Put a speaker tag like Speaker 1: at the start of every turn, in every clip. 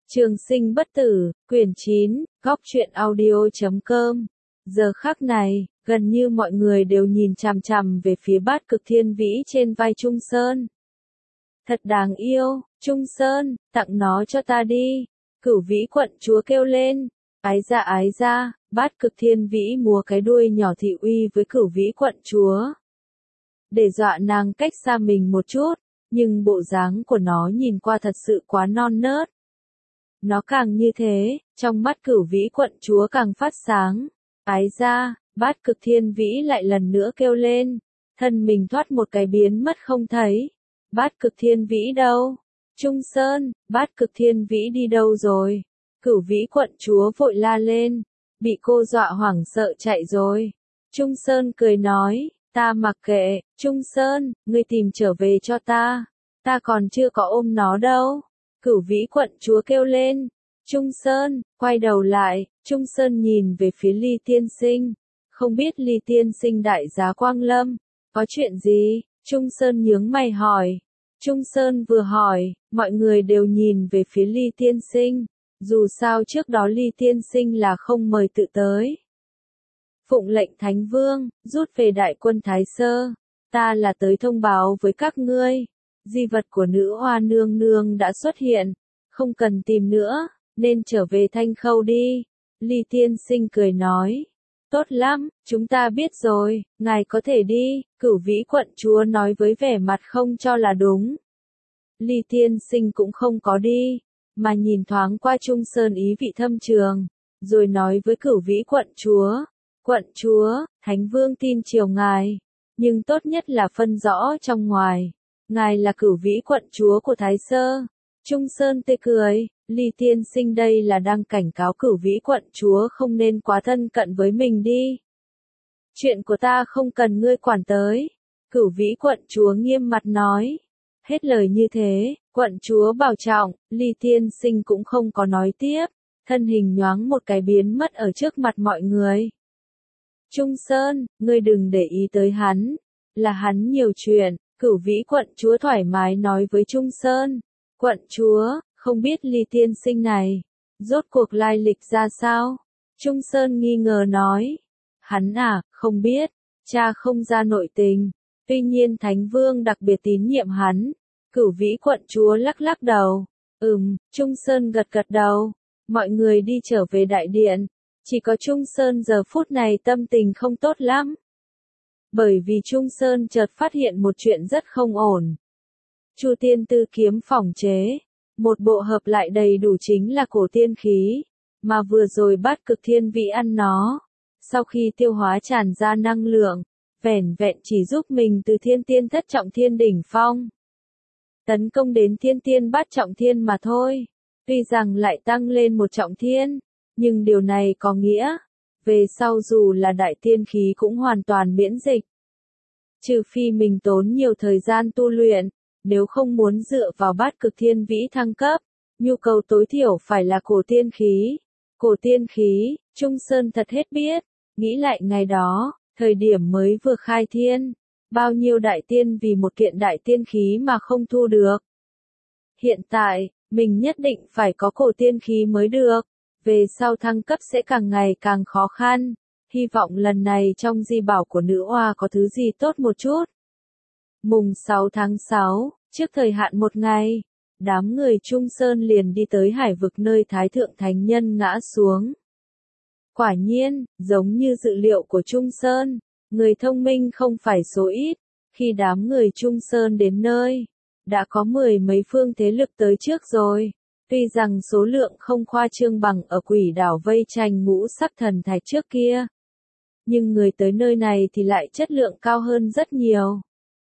Speaker 1: Trường sinh bất tử, quyển 9, góc truyện audio.com. Giờ khắc này, gần như mọi người đều nhìn chằm chằm về phía bát cực thiên vĩ trên vai Trung Sơn. Thật đáng yêu, Trung Sơn, tặng nó cho ta đi. Cửu vĩ quận chúa kêu lên. Ái ra, bát cực thiên vĩ múa cái đuôi nhỏ thị uy với cửu vĩ quận chúa. Để dọa nàng cách xa mình một chút, nhưng bộ dáng của nó nhìn qua thật sự quá non nớt. Nó càng như thế, trong mắt cửu vĩ quận chúa càng phát sáng. Ái ra, bát cực thiên vĩ lại lần nữa kêu lên. Thân mình thoát một cái biến mất không thấy. Bát cực thiên vĩ đâu? Trung Sơn, bát cực thiên vĩ đi đâu rồi? Cửu vĩ quận chúa vội la lên. Bị cô dọa hoảng sợ chạy rồi. Trung Sơn cười nói, ta mặc kệ, Trung Sơn, ngươi tìm trở về cho ta. Ta còn chưa có ôm nó đâu. Cửu vĩ quận chúa kêu lên. Trung Sơn, quay đầu lại, Trung Sơn nhìn về phía Ly Tiên Sinh. Không biết Ly Tiên Sinh đại giá Quang Lâm, có chuyện gì? Trung Sơn nhướng mày hỏi. Trung Sơn vừa hỏi, mọi người đều nhìn về phía Ly Tiên Sinh. Dù sao trước đó Ly Tiên Sinh là không mời tự tới. Phụng lệnh Thánh Vương, rút về đại quân Thái Sơ. Ta là tới thông báo với các ngươi. Di vật của nữ hoa nương nương đã xuất hiện. Không cần tìm nữa, nên trở về Thanh Khâu đi. Ly Tiên Sinh cười nói. Tốt lắm, chúng ta biết rồi, ngài có thể đi. Cửu vĩ quận chúa nói với vẻ mặt không cho là đúng. Ly Tiên Sinh cũng không có đi, mà nhìn thoáng qua Trung Sơn ý vị thâm trường, rồi nói với cửu vĩ quận chúa. Quận chúa, Thánh Vương tin chiều ngài, nhưng tốt nhất là phân rõ trong ngoài. Ngài là cửu vĩ quận chúa của Thái Sơ. Trung Sơn tươi cười, Ly Tiên Sinh đây là đang cảnh cáo cửu vĩ quận chúa không nên quá thân cận với mình đi. Chuyện của ta không cần ngươi quản tới. Cửu vĩ quận chúa nghiêm mặt nói. Hết lời như thế, quận chúa bảo trọng, Ly Tiên Sinh cũng không có nói tiếp. Thân hình nhoáng một cái biến mất ở trước mặt mọi người. Trung Sơn, ngươi đừng để ý tới hắn. Là hắn nhiều chuyện. Cửu vĩ quận chúa thoải mái nói với Trung Sơn. Quận chúa, không biết Ly Tiên Sinh này, rốt cuộc lai lịch ra sao? Trung Sơn nghi ngờ nói. Hắn à, không biết, cha không ra nội tình. Tuy nhiên Thánh Vương đặc biệt tín nhiệm hắn. Cửu vĩ quận chúa lắc lắc đầu. Trung Sơn gật gật đầu. Mọi người đi trở về đại điện. Chỉ có Trung Sơn giờ phút này tâm tình không tốt lắm. Bởi vì Trung Sơn chợt phát hiện một chuyện rất không ổn. Chu Tiên Tư kiếm phỏng chế, một bộ hợp lại đầy đủ chính là cổ tiên khí, mà vừa rồi bát cực thiên vĩ ăn nó. Sau khi tiêu hóa tràn ra năng lượng, vẻn vẹn chỉ giúp mình từ thiên tiên thất trọng thiên đỉnh phong. Tấn công đến thiên tiên bát trọng thiên mà thôi. Tuy rằng lại tăng lên một trọng thiên, nhưng điều này có nghĩa, về sau dù là đại tiên khí cũng hoàn toàn miễn dịch. Trừ phi mình tốn nhiều thời gian tu luyện, nếu không muốn dựa vào bát cực thiên vĩ thăng cấp, nhu cầu tối thiểu phải là cổ tiên khí. Cổ tiên khí, Trung Sơn thật hết biết, nghĩ lại ngày đó, thời điểm mới vừa khai thiên, bao nhiêu đại tiên vì một kiện đại tiên khí mà không thu được. Hiện tại, mình nhất định phải có cổ tiên khí mới được, về sau thăng cấp sẽ càng ngày càng khó khăn. Hy vọng lần này trong di bảo của nữ oa có thứ gì tốt một chút. Mùng 6 tháng 6, trước thời hạn một ngày, đám người Trung Sơn liền đi tới hải vực nơi Thái Thượng Thánh Nhân ngã xuống. Quả nhiên, giống như dự liệu của Trung Sơn, người thông minh không phải số ít. Khi đám người Trung Sơn đến nơi, đã có 10 mấy phương thế lực tới trước rồi. Tuy rằng số lượng không khoa trương bằng ở quỷ đảo vây tranh ngũ sắc thần thạch trước kia, nhưng người tới nơi này thì lại chất lượng cao hơn rất nhiều.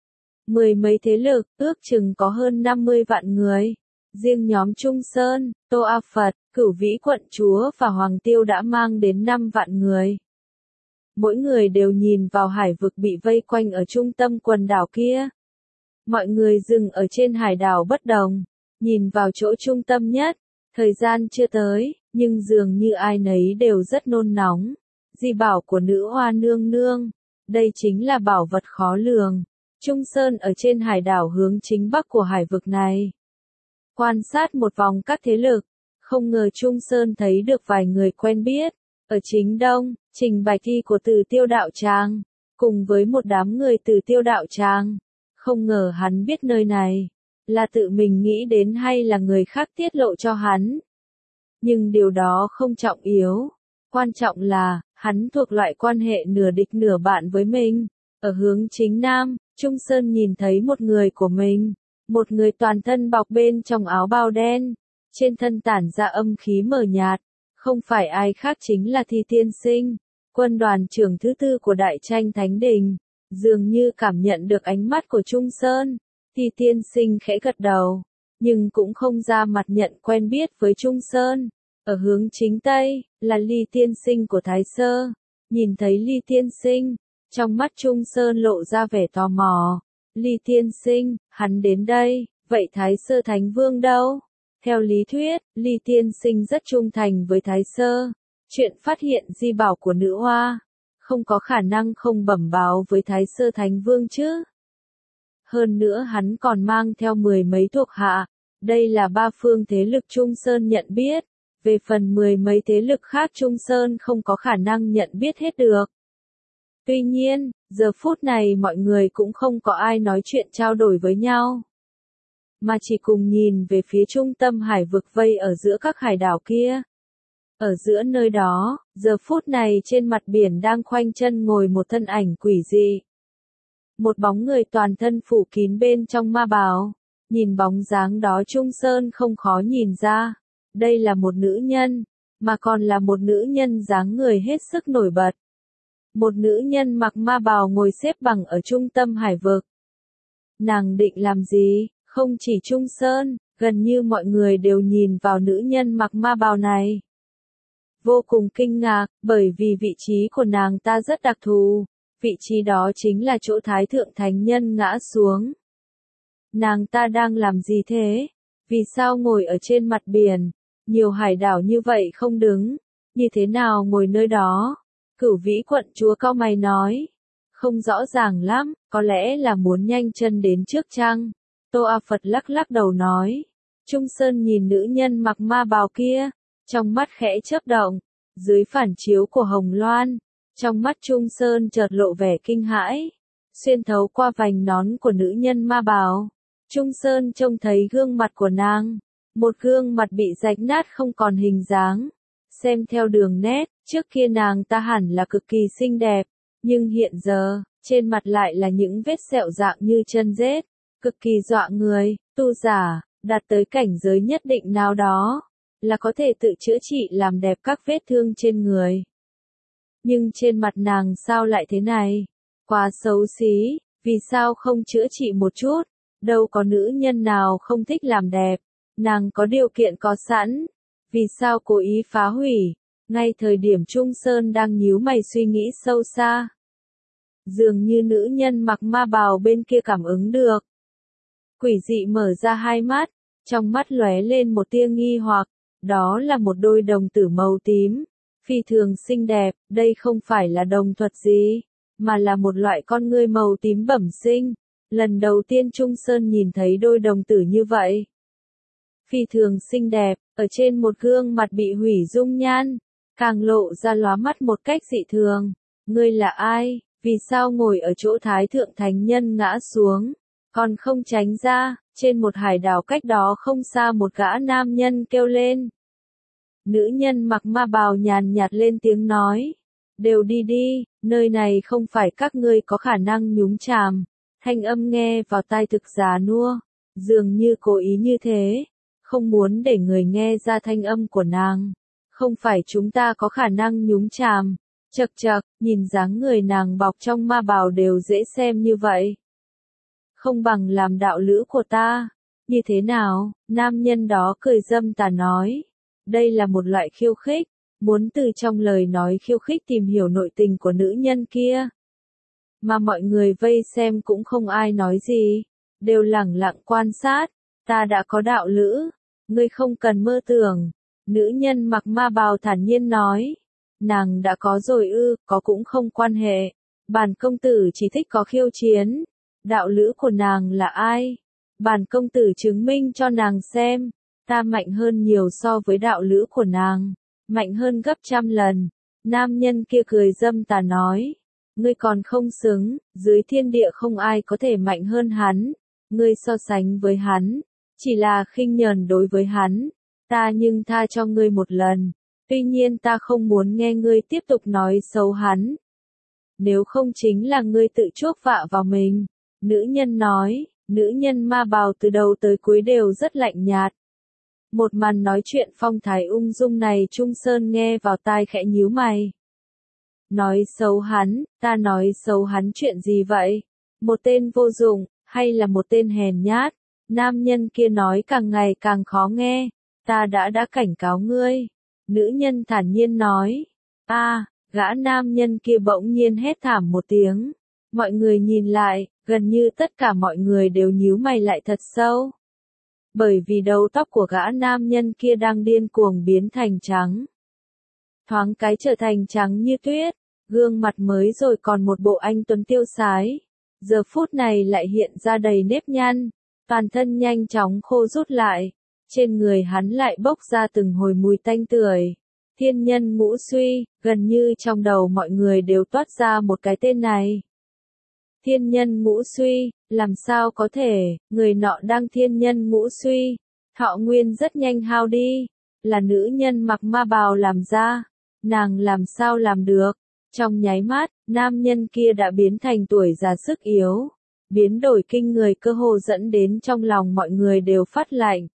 Speaker 1: 10 mấy thế lực, ước chừng có hơn 50 vạn người. Riêng nhóm Trung Sơn, Tô A Phật, Cửu Vĩ quận chúa và Hoàng Tiêu đã mang đến 5 vạn người. Mỗi người đều nhìn vào hải vực bị vây quanh ở trung tâm quần đảo kia. Mọi người dừng ở trên hải đảo bất đồng, nhìn vào chỗ trung tâm nhất. Thời gian chưa tới, nhưng dường như ai nấy đều rất nôn nóng. Di bảo của nữ hoa nương nương, đây chính là bảo vật khó lường. Trung Sơn ở trên hải đảo hướng chính bắc của hải vực này. Quan sát một vòng các thế lực, Không ngờ Trung Sơn thấy được vài người quen biết, ở chính đông, trình bày thi của Từ Tiêu đạo tràng, cùng với một đám người Từ Tiêu đạo tràng. Không ngờ hắn biết nơi này, là tự mình nghĩ đến hay là người khác tiết lộ cho hắn. Nhưng điều đó không trọng yếu, quan trọng là, hắn thuộc loại quan hệ nửa địch nửa bạn với mình. Ở hướng chính nam, Trung Sơn nhìn thấy một người của mình, một người toàn thân bọc bên trong áo bào đen, trên thân tản ra âm khí mờ nhạt, không phải ai khác chính là Thi Tiên Sinh, quân đoàn trưởng thứ tư của Đại Tranh Thánh Đình. Dường như cảm nhận được ánh mắt của Trung Sơn, Thi Tiên Sinh khẽ gật đầu, nhưng cũng không ra mặt nhận quen biết với Trung Sơn. Ở hướng chính tây, là Ly Tiên Sinh của Thái Sơ. Nhìn thấy Ly Tiên Sinh, trong mắt Trung Sơn lộ ra vẻ tò mò. Ly Tiên Sinh, hắn đến đây, vậy Thái Sơ Thánh Vương đâu? Theo lý thuyết, Ly Tiên Sinh rất trung thành với Thái Sơ. Chuyện phát hiện di bảo của nữ hoa, không có khả năng không bẩm báo với Thái Sơ Thánh Vương chứ. Hơn nữa hắn còn mang theo 10 mấy thuộc hạ. Đây là ba phương thế lực Trung Sơn nhận biết. Về phần 10 mấy thế lực khác Trung Sơn không có khả năng nhận biết hết được. Tuy nhiên, giờ phút này mọi người cũng không có ai nói chuyện trao đổi với nhau, mà chỉ cùng nhìn về phía trung tâm hải vực vây ở giữa các hải đảo kia. Ở giữa nơi đó, giờ phút này trên mặt biển đang khoanh chân ngồi một thân ảnh quỷ dị. Một bóng người toàn thân phủ kín bên trong ma bào. Nhìn bóng dáng đó Trung Sơn không khó nhìn ra. Đây là một nữ nhân, mà còn là một nữ nhân dáng người hết sức nổi bật. Một nữ nhân mặc ma bào ngồi xếp bằng ở trung tâm hải vực. Nàng định làm gì? Không chỉ Trung Sơn, gần như mọi người đều nhìn vào nữ nhân mặc ma bào này. Vô cùng kinh ngạc, bởi vì vị trí của nàng ta rất đặc thù. Vị trí đó chính là chỗ Thái Thượng Thánh Nhân ngã xuống. Nàng ta đang làm gì thế? Vì sao ngồi ở trên mặt biển? Nhiều hải đảo như vậy không đứng. Như thế nào ngồi nơi đó? Cửu Vĩ quận chúa cau mày nói. Không rõ ràng lắm, có lẽ là muốn nhanh chân đến trước chăng? Tô A Phật lắc lắc đầu nói. Trung Sơn nhìn nữ nhân mặc ma bào kia, trong mắt khẽ chớp động, dưới phản chiếu của hồng loan, trong mắt Trung Sơn chợt lộ vẻ kinh hãi, xuyên thấu qua vành nón của nữ nhân ma bào. Trung Sơn trông thấy gương mặt của nàng, một gương mặt bị rách nát không còn hình dáng. Xem theo đường nét, trước kia nàng ta hẳn là cực kỳ xinh đẹp, nhưng hiện giờ, trên mặt lại là những vết sẹo dạng như chân rết, cực kỳ dọa người. Tu giả, đạt tới cảnh giới nhất định nào đó, là có thể tự chữa trị làm đẹp các vết thương trên người. Nhưng trên mặt nàng sao lại thế này? Quá xấu xí, vì sao không chữa trị một chút? Đâu có nữ nhân nào không thích làm đẹp, nàng có điều kiện có sẵn, vì sao cố ý phá hủy? Ngay thời điểm Trung Sơn đang nhíu mày suy nghĩ sâu xa, dường như nữ nhân mặc ma bào bên kia cảm ứng được. Quỷ dị mở ra hai mắt, trong mắt lóe lên một tia nghi hoặc, đó là một đôi đồng tử màu tím, phi thường xinh đẹp. Đây không phải là đồng thuật gì, mà là một loại con ngươi màu tím bẩm sinh. Lần đầu tiên Trung Sơn nhìn thấy đôi đồng tử như vậy. Phi thường xinh đẹp, ở trên một gương mặt bị hủy dung nhan, càng lộ ra lóa mắt một cách dị thường. Ngươi là ai? Vì sao ngồi ở chỗ Thái Thượng Thánh Nhân ngã xuống, còn không tránh ra? Trên một hải đảo cách đó không xa một gã nam nhân kêu lên. Nữ nhân mặc ma bào nhàn nhạt lên tiếng nói. Đều đi đi, nơi này không phải các ngươi có khả năng nhúng chàm. Thanh âm nghe vào tai thực già nua, dường như cố ý như thế, không muốn để người nghe ra thanh âm của nàng. Không phải chúng ta có khả năng nhúng chàm. Chậc chậc, nhìn dáng người nàng bọc trong ma bào đều dễ xem như vậy. Không bằng làm đạo lữ của ta. Như thế nào? Nam nhân đó cười dâm tà nói. Đây là một loại khiêu khích, muốn từ trong lời nói khiêu khích tìm hiểu nội tình của nữ nhân kia. Mà mọi người vây xem cũng không ai nói gì, đều lẳng lặng quan sát. Ta đã có đạo lữ, ngươi không cần mơ tưởng. Nữ nhân mặc ma bào thản nhiên nói. Nàng đã có rồi ư? Có cũng không quan hệ. Bản công tử chỉ thích có khiêu chiến. Đạo lữ của nàng là ai? Bản công tử chứng minh cho nàng xem. Ta mạnh hơn nhiều so với đạo lữ của nàng, mạnh hơn gấp trăm lần. Nam nhân kia cười dâm tà nói, ngươi còn không xứng, dưới thiên địa không ai có thể mạnh hơn hắn, ngươi so sánh với hắn, chỉ là khinh nhờn đối với hắn, ta nhưng tha cho ngươi một lần, tuy nhiên ta không muốn nghe ngươi tiếp tục nói xấu hắn. Nếu không chính là ngươi tự chuốc vạ vào mình. Nữ nhân nói, nữ nhân ma bào từ đầu tới cuối đều rất lạnh nhạt. Một màn nói chuyện phong thái ung dung này Trung Sơn nghe vào tai khẽ nhíu mày. Nói xấu hắn, ta nói xấu hắn chuyện gì vậy? Một tên vô dụng, hay là một tên hèn nhát? Nam nhân kia nói càng ngày càng khó nghe, ta đã cảnh cáo ngươi. Nữ nhân thản nhiên nói, gã nam nhân kia bỗng nhiên hét thảm một tiếng. Mọi người nhìn lại, gần như tất cả mọi người đều nhíu mày lại thật sâu. Bởi vì đầu tóc của gã nam nhân kia đang điên cuồng biến thành trắng. Thoáng cái trở thành trắng như tuyết, gương mặt mới rồi còn một bộ anh tuấn tiêu sái. Giờ phút này lại hiện ra đầy nếp nhăn, toàn thân nhanh chóng khô rút lại. Trên người hắn lại bốc ra từng hồi mùi tanh tưởi. Thiên nhân ngũ suy, gần như trong đầu mọi người đều toát ra một cái tên này. Thiên nhân ngũ suy, làm sao có thể, người nọ đang thiên nhân ngũ suy, thọ nguyên rất nhanh hao đi, là nữ nhân mặc ma bào làm ra, nàng làm sao làm được. Trong nháy mắt, nam nhân kia đã biến thành tuổi già sức yếu, biến đổi kinh người cơ hồ dẫn đến trong lòng mọi người đều phát lạnh.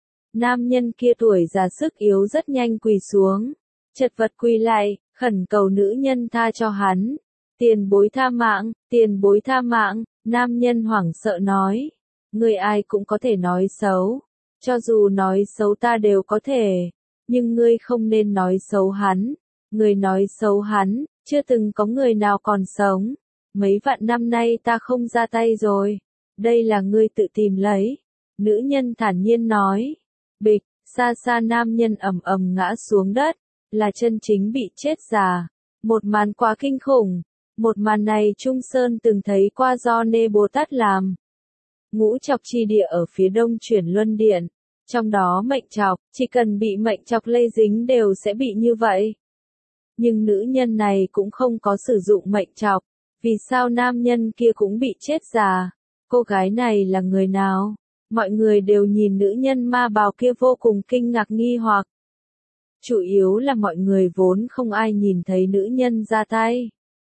Speaker 1: Nam nhân kia tuổi già sức yếu rất nhanh quỳ xuống, chật vật quỳ lại, khẩn cầu nữ nhân tha cho hắn. Tiền bối tha mạng, tiền bối tha mạng, nam nhân hoảng sợ nói. Người ai cũng có thể nói xấu, cho dù nói xấu ta đều có thể, nhưng ngươi không nên nói xấu hắn. Người nói xấu hắn, chưa từng có người nào còn sống. Mấy vạn năm nay ta không ra tay rồi, đây là ngươi tự tìm lấy. Nữ nhân thản nhiên nói. Bịch, xa xa nam nhân ầm ầm ngã xuống đất, là chân chính bị chết già. Một màn quá kinh khủng. Một màn này Trung Sơn từng thấy qua do Nê Bồ Tát làm. Ngũ trọc chi địa ở phía đông chuyển luân điện. Trong đó mệnh trọc, chỉ cần bị mệnh trọc lây dính đều sẽ bị như vậy. Nhưng nữ nhân này cũng không có sử dụng mệnh trọc. Vì sao nam nhân kia cũng bị chết già? Cô gái này là người nào? Mọi người đều nhìn nữ nhân ma bào kia vô cùng kinh ngạc nghi hoặc. Chủ yếu là mọi người vốn không ai nhìn thấy nữ nhân ra tay.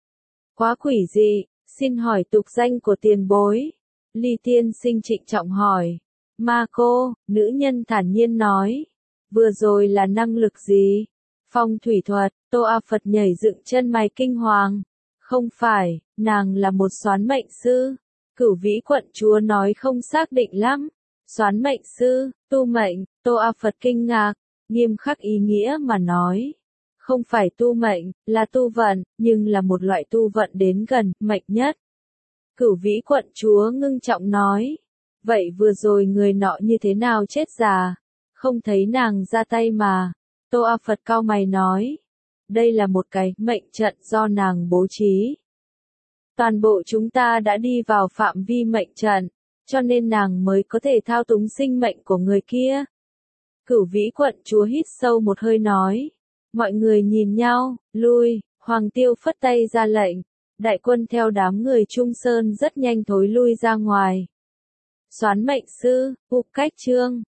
Speaker 1: Quá quỷ dị, xin hỏi tục danh của tiền bối. Ly tiên sinh trịnh trọng hỏi. Ma cô, nữ nhân thản nhiên nói. Vừa rồi là năng lực gì? Phong thủy thuật, Tô A Phật nhảy dựng chân mày kinh hoàng. Không phải, nàng là một soán mệnh sư. Cửu Vĩ quận chúa nói không xác định lắm. Soán mệnh sư, tu mệnh, Tô A Phật kinh ngạc, nghiêm khắc ý nghĩa mà nói. Không phải tu mệnh, là tu vận, nhưng là một loại tu vận đến gần, mệnh nhất. Cửu Vĩ quận chúa ngưng trọng nói. Vậy vừa rồi người nọ như thế nào chết già? Không thấy nàng ra tay mà. Tô A Phật cau mày nói. Đây là một cái mệnh trận do nàng bố trí. Toàn bộ chúng ta đã đi vào phạm vi mệnh trận, cho nên nàng mới có thể thao túng sinh mệnh của người kia. Cửu Vĩ quận chúa hít sâu một hơi nói. Mọi người nhìn nhau, lui, Hoàng Tiêu phất tay ra lệnh. Đại quân theo đám người Trung Sơn rất nhanh thối lui ra ngoài. Soán mệnh sư, Ục Cách Trương,